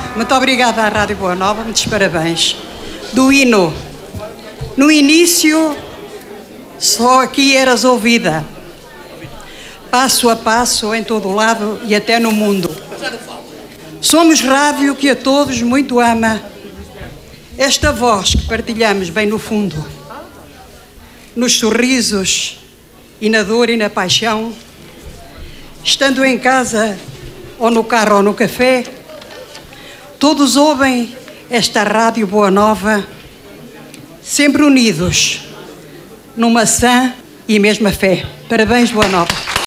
Muito obrigada à Rádio Boa Nova, muitos parabéns. Do hino. No início, só aqui eras ouvida. Passo a passo, em todo o lado e até no mundo. Somos rádio que a todos muito ama. Esta voz que partilhamos bem no fundo. Nos sorrisos e na dor e na paixão. Estando em casa, ou no carro ou no café, todos ouvem esta Rádio Boa Nova, sempre unidos, numa sã e mesma fé. Parabéns, Boa Nova.